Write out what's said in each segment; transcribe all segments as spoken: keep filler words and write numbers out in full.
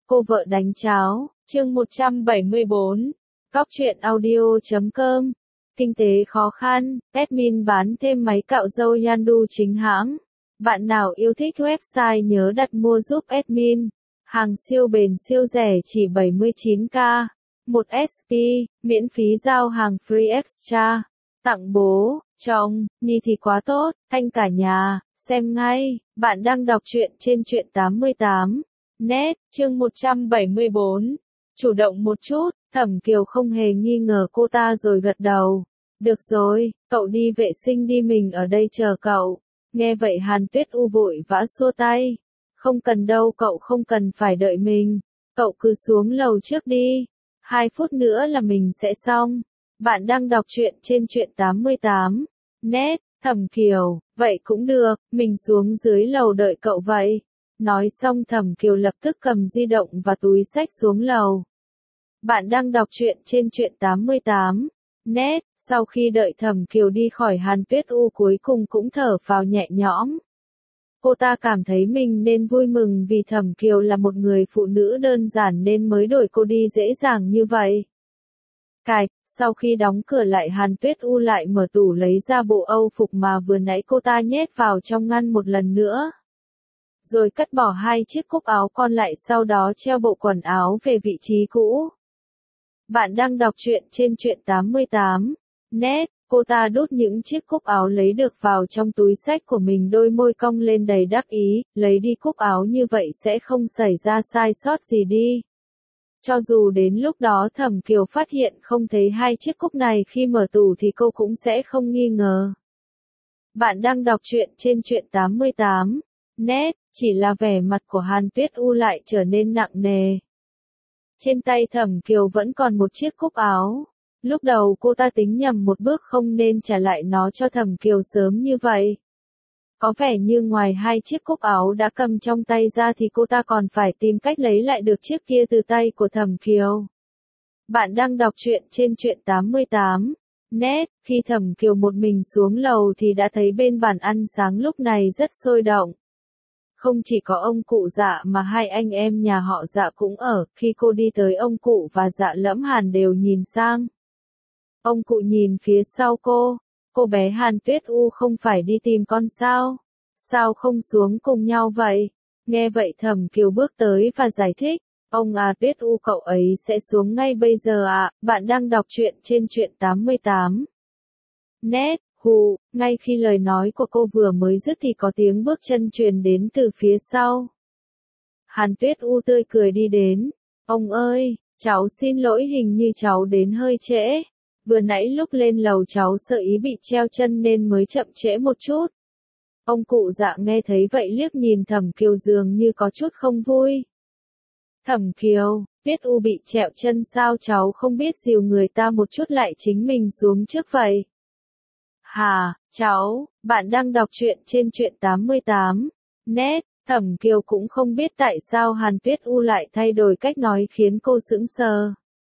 Cô vợ đánh cháo, chương một trăm bảy mươi bốn. Cóc truyện audio chấm com. Kinh tế khó khăn, admin bán thêm máy cạo râu Yandu chính hãng. Bạn nào yêu thích website nhớ đặt mua giúp admin. Hàng siêu bền siêu rẻ chỉ bảy mươi chín k. một ét pê, miễn phí giao hàng free extra. Tặng bố, chồng, Nhi thì quá tốt, thanh cả nhà, xem ngay. Bạn đang đọc truyện trên truyện tám mươi tám. Net, chương một trăm bảy mươi bốn. Chủ động một chút, Thẩm Kiều không hề nghi ngờ cô ta rồi gật đầu. Được rồi, cậu đi vệ sinh đi, mình ở đây chờ cậu. Nghe vậy Hàn Tuyết U vội vã xua tay. Không cần đâu, cậu không cần phải đợi mình. Cậu cứ xuống lầu trước đi. Hai phút nữa là mình sẽ xong. Bạn đang đọc truyện trên truyện tám mươi tám. Net, Thẩm Kiều, vậy cũng được, mình xuống dưới lầu đợi cậu vậy. Nói xong Thẩm Kiều lập tức cầm di động và túi xách xuống lầu. Bạn đang đọc truyện trên truyện tám mươi tám. Net, sau khi đợi Thẩm Kiều đi khỏi, Hàn Tuyết U cuối cùng cũng thở phào nhẹ nhõm. Cô ta cảm thấy mình nên vui mừng vì Thẩm Kiều là một người phụ nữ đơn giản nên mới đổi cô đi dễ dàng như vậy. Cạch, sau khi đóng cửa lại, Hàn Tuyết U lại mở tủ lấy ra bộ Âu phục mà vừa nãy cô ta nhét vào trong ngăn một lần nữa. Rồi cất bỏ hai chiếc cúc áo còn lại, sau đó treo bộ quần áo về vị trí cũ. Bạn đang đọc truyện trên truyện tám mươi tám. Net, cô ta đút những chiếc cúc áo lấy được vào trong túi xách của mình, đôi môi cong lên đầy đắc ý, lấy đi cúc áo như vậy sẽ không xảy ra sai sót gì đi. Cho dù đến lúc đó Thẩm Kiều phát hiện không thấy hai chiếc cúc này khi mở tủ thì cô cũng sẽ không nghi ngờ. Bạn đang đọc truyện trên truyện tám mươi tám. Net, chỉ là vẻ mặt của Hàn Tuyết U lại trở nên nặng nề. Trên tay Thẩm Kiều vẫn còn một chiếc cúc áo. Lúc đầu cô ta tính nhầm một bước không nên trả lại nó cho Thẩm Kiều sớm như vậy. Có vẻ như ngoài hai chiếc cúc áo đã cầm trong tay ra thì cô ta còn phải tìm cách lấy lại được chiếc kia từ tay của Thẩm Kiều. Bạn đang đọc truyện trên truyện tám mươi tám. Net, khi Thẩm Kiều một mình xuống lầu thì đã thấy bên bàn ăn sáng lúc này rất sôi động. Không chỉ có ông cụ Dạ mà hai anh em nhà họ Dạ cũng ở. Khi cô đi tới, ông cụ và Dạ Lẫm Hàn đều nhìn sang. Ông cụ nhìn phía sau cô. Cô bé Hàn Tuyết U không phải đi tìm con sao? Sao không xuống cùng nhau vậy? Nghe vậy Thẩm Kiều bước tới và giải thích. Ông à, Tuyết U cậu ấy sẽ xuống ngay bây giờ ạ. À. Bạn đang đọc truyện trên truyện tám mươi tám. Net, hù, ngay khi lời nói của cô vừa mới dứt thì có tiếng bước chân truyền đến từ phía sau. Hàn Tuyết U tươi cười đi đến. Ông ơi, cháu xin lỗi, hình như cháu đến hơi trễ. Vừa nãy lúc lên lầu cháu sợ ý bị treo chân nên mới chậm trễ một chút. Ông cụ Dạ nghe thấy vậy liếc nhìn Thẩm Kiều dường như có chút không vui. Thẩm Kiều, Tuyết U bị trẹo chân sao, cháu không biết dìu người ta một chút lại chính mình xuống trước vậy? Hà, cháu, bạn đang đọc truyện trên truyện tám mươi tám. Net, Thẩm Kiều cũng không biết tại sao Hàn Tuyết U lại thay đổi cách nói khiến cô sững sờ.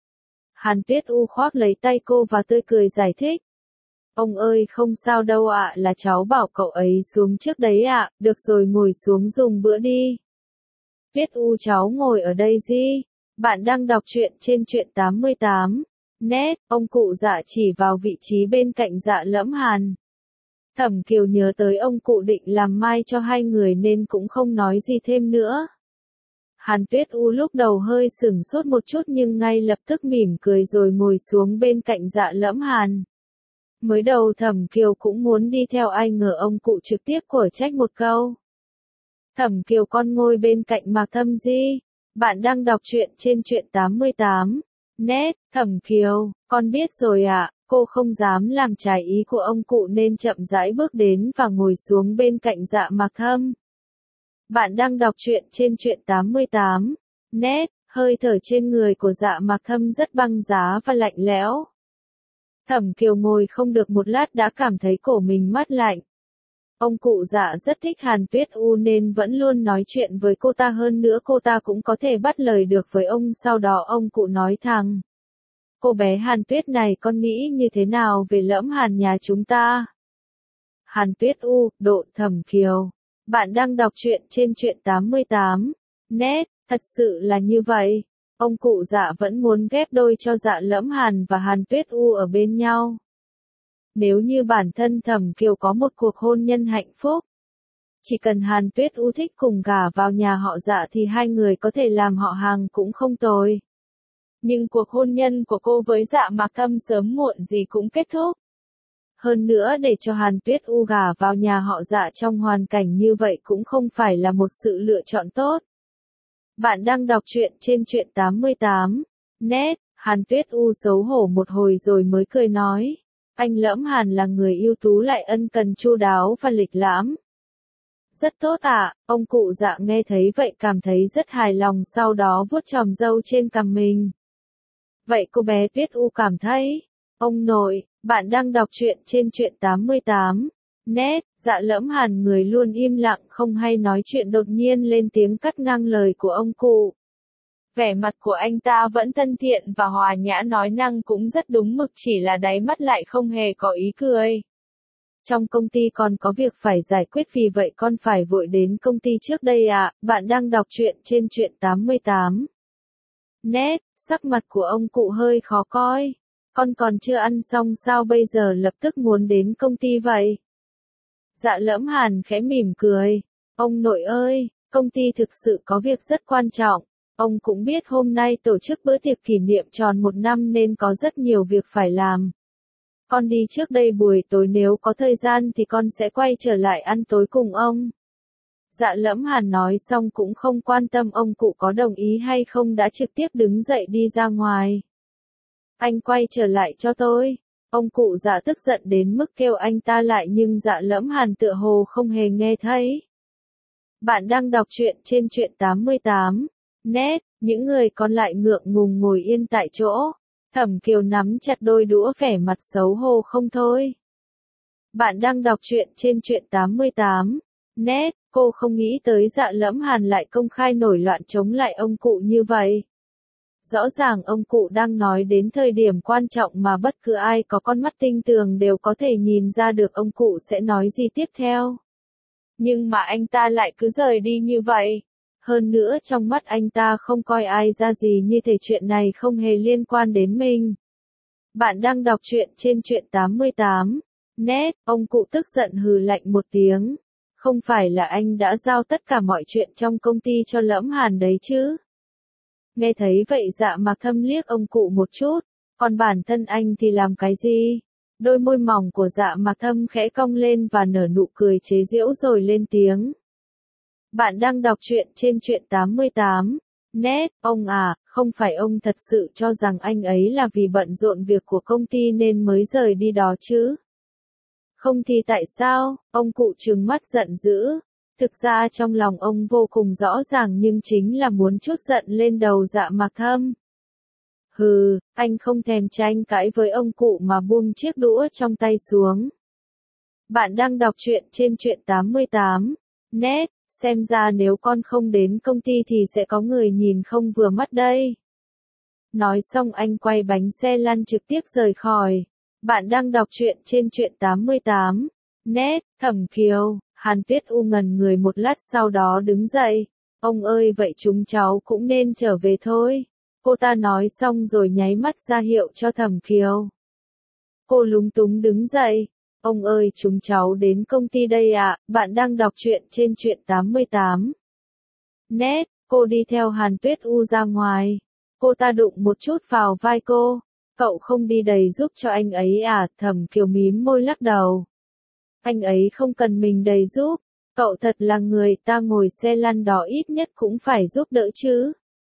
Hàn Tuyết U khoác lấy tay cô và tươi cười giải thích. Ông ơi, không sao đâu ạ, là cháu bảo cậu ấy xuống trước đấy ạ, được rồi ngồi xuống dùng bữa đi. Tuyết U cháu ngồi ở đây gì? Bạn đang đọc truyện trên truyện tám mươi tám. Net, ông cụ Dạ chỉ vào vị trí bên cạnh Dạ Lẫm Hàn. Thẩm Kiều nhớ tới ông cụ định làm mai cho hai người nên cũng không nói gì thêm nữa. Hàn Tuyết U lúc đầu hơi sửng sốt một chút nhưng ngay lập tức mỉm cười rồi ngồi xuống bên cạnh Dạ Lẫm Hàn. Mới đầu Thẩm Kiều cũng muốn đi theo, ai ngờ ông cụ trực tiếp của trách một câu. Thẩm Kiều con ngồi bên cạnh Mạc Thâm Di. Bạn đang đọc truyện trên truyện tám mươi tám. Net, Thẩm Kiều, con biết rồi ạ. À, cô không dám làm trái ý của ông cụ nên chậm rãi bước đến và ngồi xuống bên cạnh Dạ Mạc Thâm. Bạn đang đọc truyện trên truyện tám mươi tám. Net, hơi thở trên người của Dạ Mạc Thâm rất băng giá và lạnh lẽo. Thẩm Kiều ngồi không được một lát đã cảm thấy cổ mình mát lạnh. Ông cụ Dạ rất thích Hàn Tuyết U nên vẫn luôn nói chuyện với cô ta, hơn nữa cô ta cũng có thể bắt lời được với ông. Sau đó ông cụ nói thẳng. Cô bé Hàn Tuyết này, con nghĩ như thế nào về Lẫm Hàn nhà chúng ta? Hàn Tuyết U, độ Thẩm Kiều. Bạn đang đọc truyện trên truyện tám mươi tám. Net, Thật sự là như vậy. Ông cụ Dạ vẫn muốn ghép đôi cho Dạ Lẫm Hàn và Hàn Tuyết U ở bên nhau. Nếu như bản thân Thẩm Kiều có một cuộc hôn nhân hạnh phúc, chỉ cần Hàn Tuyết U thích cùng gả vào nhà họ Dạ thì hai người có thể làm họ hàng cũng không tồi. Nhưng cuộc hôn nhân của cô với Dạ Mạc Thâm sớm muộn gì cũng kết thúc. Hơn nữa để cho Hàn Tuyết U gả vào nhà họ Dạ trong hoàn cảnh như vậy cũng không phải là một sự lựa chọn tốt. Bạn đang đọc truyện trên truyện tám mươi tám net, Hàn Tuyết U xấu hổ một hồi rồi mới cười nói. Anh Lẫm Hàn là người ưu tú lại ân cần chu đáo và lịch lãm. Rất tốt ạ, ông cụ Dạ nghe thấy vậy cảm thấy rất hài lòng, sau đó vuốt chòm râu trên cằm mình. Vậy cô bé Tuyết U cảm thấy, ông nội, bạn đang đọc truyện trên truyện tám mươi tám net, Dạ Lẫm Hàn người luôn im lặng không hay nói chuyện đột nhiên lên tiếng cắt ngang lời của ông cụ. Vẻ mặt của anh ta vẫn thân thiện và hòa nhã, nói năng cũng rất đúng mực, chỉ là đáy mắt lại không hề có ý cười. Trong công ty còn có việc phải giải quyết, vì vậy con phải vội đến công ty trước đây ạ. Bạn đang đọc truyện trên truyện tám mươi tám net, sắc mặt của ông cụ hơi khó coi. Con còn chưa ăn xong sao bây giờ lập tức muốn đến công ty vậy? Dạ Lẫm Hàn khẽ mỉm cười. Ông nội ơi, công ty thực sự có việc rất quan trọng. Ông cũng biết hôm nay tổ chức bữa tiệc kỷ niệm tròn một năm nên có rất nhiều việc phải làm. Con đi trước đây, buổi tối nếu có thời gian thì con sẽ quay trở lại ăn tối cùng ông. Dạ Lẫm Hàn nói xong cũng không quan tâm ông cụ có đồng ý hay không, đã trực tiếp đứng dậy đi ra ngoài. Anh quay trở lại cho tôi. Ông cụ Dạ tức giận đến mức kêu anh ta lại, nhưng Dạ Lẫm Hàn tựa hồ không hề nghe thấy. Bạn đang đọc truyện trên truyện tám mươi tám net, những người còn lại ngượng ngùng ngồi yên tại chỗ. Thẩm Kiều nắm chặt đôi đũa, vẻ mặt xấu hổ không thôi. Bạn đang đọc truyện trên truyện tám mươi tám net, cô không nghĩ tới Dạ Lẫm Hàn lại công khai nổi loạn chống lại ông cụ như vậy. Rõ ràng ông cụ đang nói đến thời điểm quan trọng mà bất cứ ai có con mắt tinh tường đều có thể nhìn ra được ông cụ sẽ nói gì tiếp theo. Nhưng mà anh ta lại cứ rời đi như vậy. Hơn nữa trong mắt anh ta không coi ai ra gì, như thể chuyện này không hề liên quan đến mình. Bạn đang đọc truyện trên truyện tám mươi tám net, ông cụ tức giận hừ lạnh một tiếng. Không phải là anh đã giao tất cả mọi chuyện trong công ty cho Lẫm Hàn đấy chứ? Nghe thấy vậy Dạ Mạc Thâm liếc ông cụ một chút, còn bản thân anh thì làm cái gì? Đôi môi mỏng của Dạ Mạc Thâm khẽ cong lên và nở nụ cười chế giễu rồi lên tiếng. Bạn đang đọc truyện trên truyện tám mươi tám net, ông à, không phải ông thật sự cho rằng anh ấy là vì bận rộn việc của công ty nên mới rời đi đó chứ? Không thì tại sao? Ông cụ trừng mắt giận dữ. Thực ra trong lòng ông vô cùng rõ ràng, nhưng chính là muốn trút giận lên đầu Dạ Mạc Thâm. Hừ, anh không thèm tranh cãi với ông cụ mà buông chiếc đũa trong tay xuống. Bạn đang đọc truyện trên truyện tám mươi tám net, xem ra nếu con không đến công ty thì sẽ có người nhìn không vừa mắt đây. Nói xong anh quay bánh xe lăn trực tiếp rời khỏi. Bạn đang đọc truyện trên truyện tám mươi tám net, Thẩm Kiều. Hàn Tuyết U ngần người một lát sau đó đứng dậy. Ông ơi, vậy chúng cháu cũng nên trở về thôi. Cô ta nói xong rồi nháy mắt ra hiệu cho Thẩm Kiều. Cô lúng túng đứng dậy. Ông ơi, chúng cháu đến công ty đây ạ. Bạn đang đọc truyện trên truyện tám mươi tám net, cô đi theo Hàn Tuyết U ra ngoài. Cô ta đụng một chút vào vai cô. Cậu không đi đầy giúp cho anh ấy à? Thẩm Kiều mím môi lắc đầu. Anh ấy không cần mình đầy giúp. Cậu thật là người, ta ngồi xe lăn đó ít nhất cũng phải giúp đỡ chứ.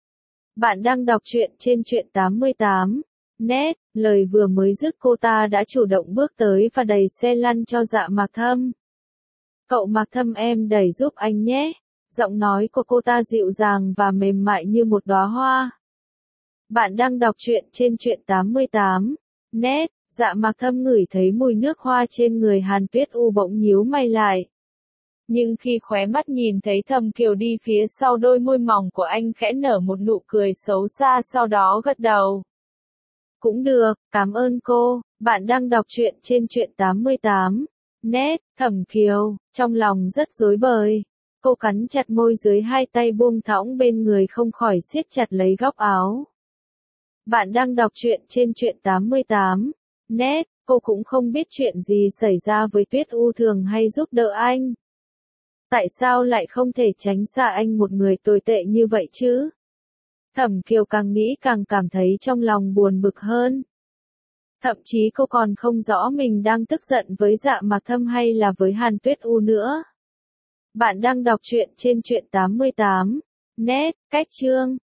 Bạn đang đọc truyện trên truyện tám mươi tám net, lời vừa mới dứt cô ta đã chủ động bước tới và đẩy xe lăn cho Dạ Mạc Thâm. Cậu Mạc Thâm, em đẩy giúp anh nhé. Giọng nói của cô ta dịu dàng và mềm mại như một đóa hoa. Bạn đang đọc truyện trên truyện tám mươi tám net, Dạ Mạc Thâm ngửi thấy mùi nước hoa trên người Hàn Tuyết U bỗng nhíu mày lại. Nhưng khi khóe mắt nhìn thấy Thẩm Kiều đi phía sau, đôi môi mỏng của anh khẽ nở một nụ cười xấu xa, sau đó gật đầu. Cũng được, cảm ơn cô. Bạn đang đọc truyện trên truyện tám mươi tám net, Thẩm Kiều, trong lòng rất rối bời. Cô cắn chặt môi dưới hai tay buông thõng bên người không khỏi siết chặt lấy góc áo. Bạn đang đọc truyện trên truyện tám mươi tám. Net, cô cũng không biết chuyện gì xảy ra với Tuyết U thường hay giúp đỡ anh. Tại sao lại không thể tránh xa anh một người tồi tệ như vậy chứ? Thẩm Kiều càng nghĩ càng cảm thấy trong lòng buồn bực hơn. Thậm chí cô còn không rõ mình đang tức giận với Dạ Mạc Thâm hay là với Hàn Tuyết U nữa. Bạn đang đọc truyện trên truyện tám mươi tám. Net, cách chương.